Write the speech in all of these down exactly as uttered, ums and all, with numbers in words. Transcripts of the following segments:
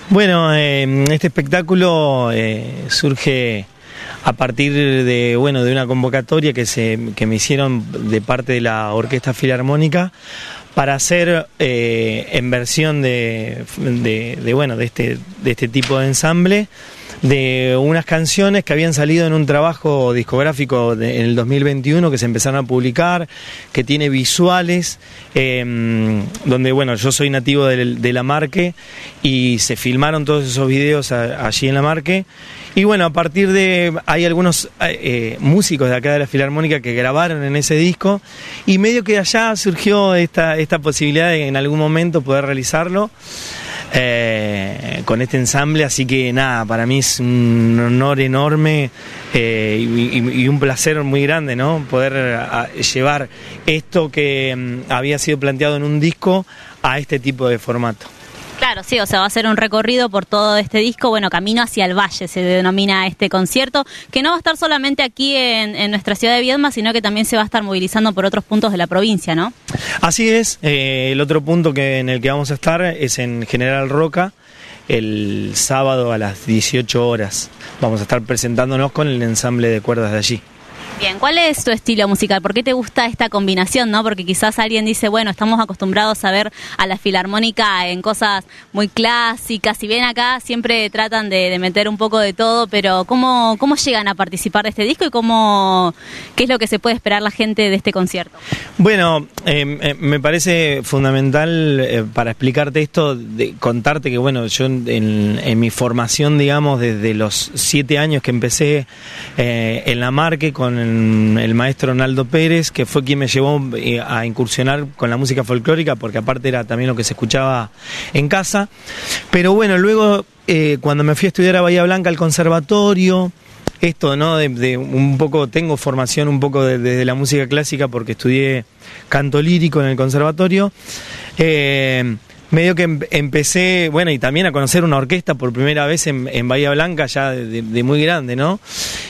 Bueno, eh, este espectáculo eh, surge a partir de, bueno, de una convocatoria que, se, que me hicieron de parte de la Orquesta Filarmónica para hacer eh, en versión de, de, de, bueno, de, este, de este tipo de ensamble, de unas canciones que habían salido en un trabajo discográfico de, en el dos mil veintiuno, que se empezaron a publicar, que tiene visuales, eh, donde, bueno, yo soy nativo de, de La Marque y se filmaron todos esos videos a, allí en La Marque. Y bueno, a partir de, hay algunos eh, músicos de acá de la Filarmónica que grabaron en ese disco, y medio que allá surgió esta, esta posibilidad de en algún momento poder realizarlo eh, con este ensamble. Así que nada, para mí es un honor enorme eh, y, y, y un placer muy grande, ¿no? Poder a, llevar esto que um, había sido planteado en un disco a este tipo de formato. Claro, sí, o sea, va a ser un recorrido por todo este disco, bueno, Camino hacia el Valle se denomina este concierto, que no va a estar solamente aquí en, en nuestra ciudad de Viedma, sino que también se va a estar movilizando por otros puntos de la provincia, ¿no? Así es, eh, el otro punto que en el que vamos a estar es en General Roca, el sábado a las dieciocho horas. Vamos a estar presentándonos con el ensamble de cuerdas de allí. Bien, ¿cuál es tu estilo musical? ¿Por qué te gusta esta combinación, no? Porque quizás alguien dice, bueno, estamos acostumbrados a ver a la Filarmónica en cosas muy clásicas, si bien acá siempre tratan de, de meter un poco de todo, pero ¿cómo, cómo llegan a participar de este disco y cómo, qué es lo que se puede esperar la gente de este concierto? Bueno, eh, eh, me parece fundamental eh, para explicarte esto, de contarte que, bueno, yo en, en mi formación, digamos, desde los siete años que empecé eh, en La Marque con el el maestro Naldo Pérez, que fue quien me llevó a incursionar con la música folclórica, porque aparte era también lo que se escuchaba en casa. Pero bueno, luego eh, cuando me fui a estudiar a Bahía Blanca al conservatorio, esto, ¿no? De, de un poco, tengo formación un poco desde de, de la música clásica porque estudié canto lírico en el conservatorio. Eh, medio que em, empecé, bueno, y también a conocer una orquesta por primera vez en, en Bahía Blanca, ya de, de, de muy grande, ¿no?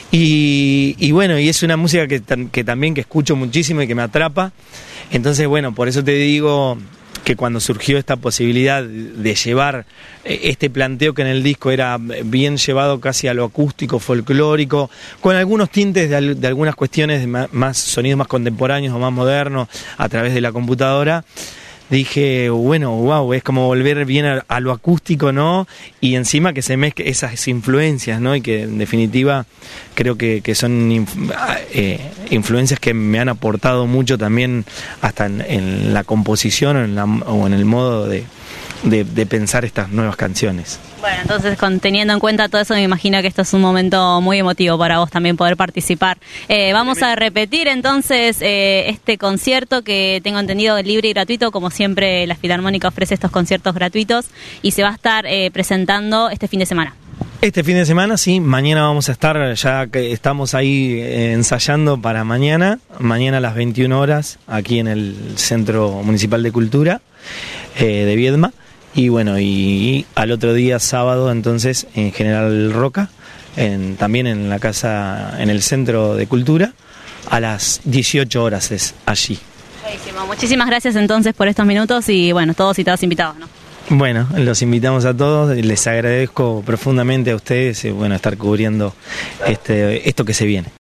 Y, y bueno, y es una música que, que también que escucho muchísimo y que me atrapa. Entonces, bueno, por eso te digo que cuando surgió esta posibilidad de llevar este planteo, que en el disco era bien llevado casi a lo acústico, folclórico, con algunos tintes de, de algunas cuestiones de más, más sonidos más contemporáneos o más modernos a través de la computadora, dije, bueno, wow, es como volver bien a, a lo acústico, ¿no? Y encima que se mezclen esas influencias, ¿no? Y que en definitiva creo que, que son inf eh, influencias que me han aportado mucho también hasta en, en la composición o en, la, o en el modo de, de, de pensar estas nuevas canciones. Bueno, entonces, con, teniendo en cuenta todo eso, me imagino que esto es un momento muy emotivo para vos también poder participar. Eh, vamos a repetir entonces eh, este concierto que tengo entendido libre y gratuito, como siempre la Filarmónica ofrece estos conciertos gratuitos, y se va a estar eh, presentando este fin de semana. Este fin de semana, sí, mañana vamos a estar, ya que estamos ahí eh, ensayando para mañana, mañana a las veintiuna horas, aquí en el Centro Municipal de Cultura eh, de Viedma. Y bueno, y, y al otro día, sábado, entonces, en General Roca, en, también en la casa, en el Centro de Cultura, a las dieciocho horas es allí. Buenísimo. Muchísimas gracias entonces por estos minutos y bueno, todos y todas invitados, ¿no? Bueno, los invitamos a todos, les agradezco profundamente a ustedes, bueno, estar cubriendo este, esto que se viene.